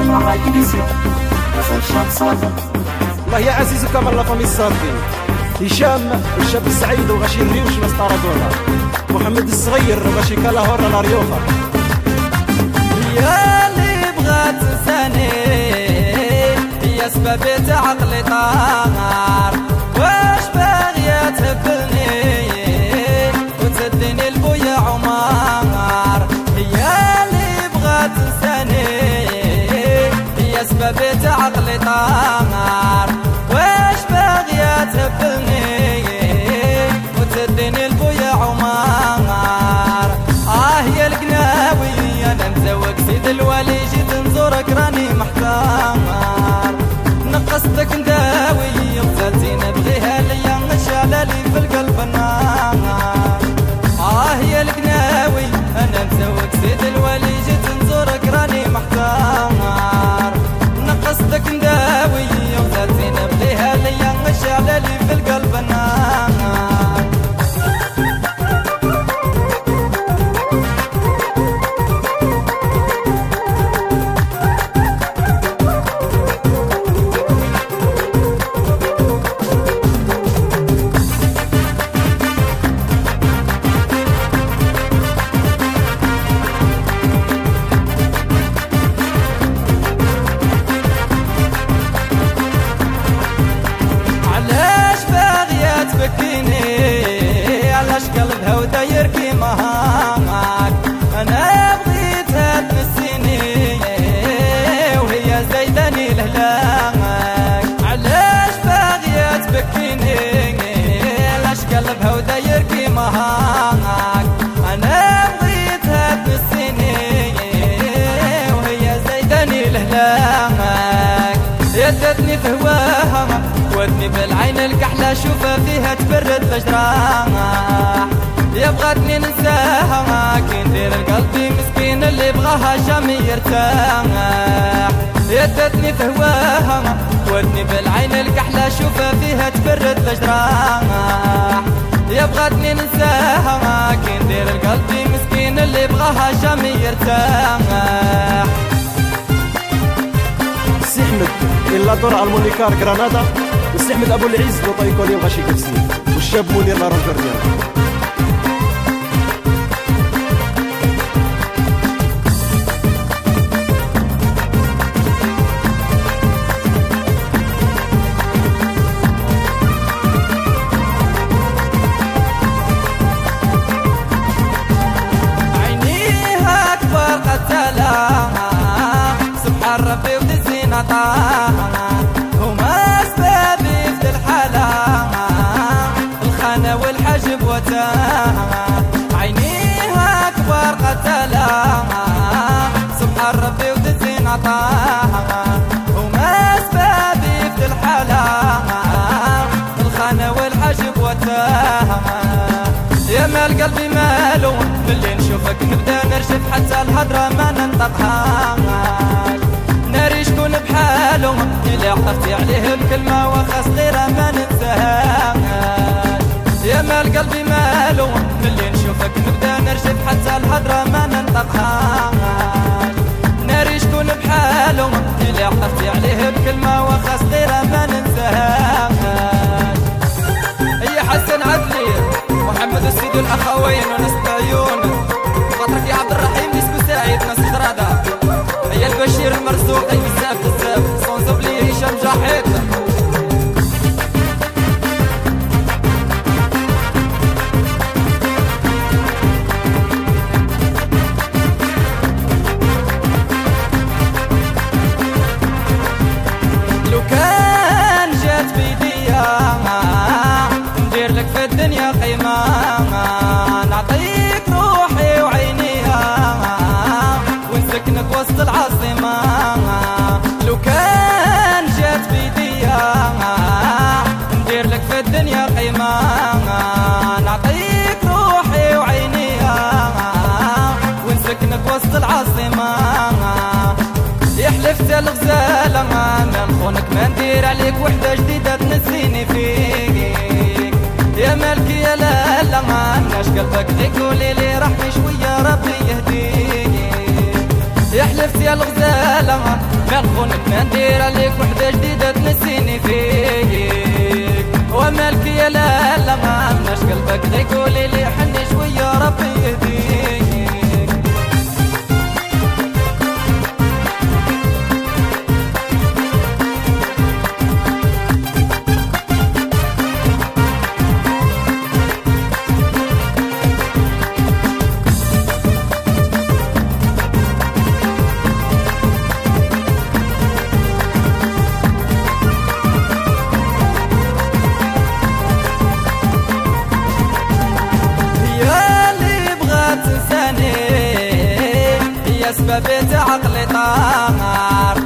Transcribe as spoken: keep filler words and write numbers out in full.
الله يا عزيز كما لا فامي الصافي هشام الشاب السعيد وغاشي الريوش مستاردونا محمد الصغير وغاشي كالاهورا لا ريوخا يا اللي بغات تنساني يا سبب عقلي طار واش باغية تهبلني وتديني البويا عمار يا اللي بغات تنساني يا سبب عقلي طار واش باغية تهبلني وتديني البويا عمار اه يا القناوي انا مزوق سيد الوالي جيت نزورك راني محتار نقصتك نداوي غزالتي نبغيها ليا نشعل لي في القلب النار اه يا القناوي انا مزوق سيد الوالي جيت نزورك راني محتار نقصتك نداوي غزالتي نبغيها ليا نشعل لي في القلب النار علاش قلبها وداير كيما هاك انا بغيتها تنسيني وهي زايداني لهلاك علاش باغية تبكيني علاش قلبها وداير كيما هاك انا بغيتها تنسيني وهي زايداني لهلاك يدتني في هواها ودني بالعين الكحلة شوفها فيها تبرد الجراح يا بغاتني ننساها كي ندير قلبي مسكين اللي بغاها جامي يرتاح يدتني في هواها ودني بالعين الكحلة شوفها فيها تبرد الجراح يا بغاتني ننساها كي ندير قلبي مسكين اللي بغاها جامي يرتاح سي احمد إلا دور على المونيكار غرناطة والسي احمد ابو العز لو طايكولي وغاشي كبسي والشاب منير لا رجل ديالو عينيها كبر قتلها سبحان ربي وتزين طاها هما سبابي في الحالة الخانة والحجب وتاها عينيها كبر قتلها سبحان ربي وتزين طاها هما سبابي في الحالة الخانة والحجب وتاها يا مال قلبي مالو ملي نشوفك نبدا نرشف حتى الهضرة ما ننطقهاش ناري شكون بحالو اللي عطفتي عليه بكلمة وخا صغيرة ما ننساهاش يا مال قلبي مالو ملي نشوفك نبدا نرشف حتى الهضرة ما ننطقهاش ناري شكون بحالو اللي عطفتي عليه بكلمة وخا صغيرة ما ننساهاش هي حسن عدلي محمد السيد الأخوين وناس عيون خاطرك يا عبد الرحيم ديسكو سعيد ناس خضرادة هي البشير المرزوق اي بزاف بزاف صونزو بلي هشام جاحد لو كان جات بيديا ندير لك في الدنيا قيمة نعطيك روحي وعينيها ونسكنك وسط العاصمة لو كان جات بيديا ندير لك في الدنيا قيمة نعطيك روحي وعينيها ونسكنك وسط العاصمة يحلفت الغزالة ما نخونك ما ندير عليك وحدة جديدة تنسيني فيك يا مالكي يا لا لا ما ناش قلبك تقولي لي رحمي شوية ربي يهديك يا حلفت يا الغزالة ما نخونك ما ندير عليك وحدة جديدة تنسيني فيك ومالك يا لا لا ما عمناش قلبك غيقولي لي حني شوية ربي يهديك اسباب عقلي طار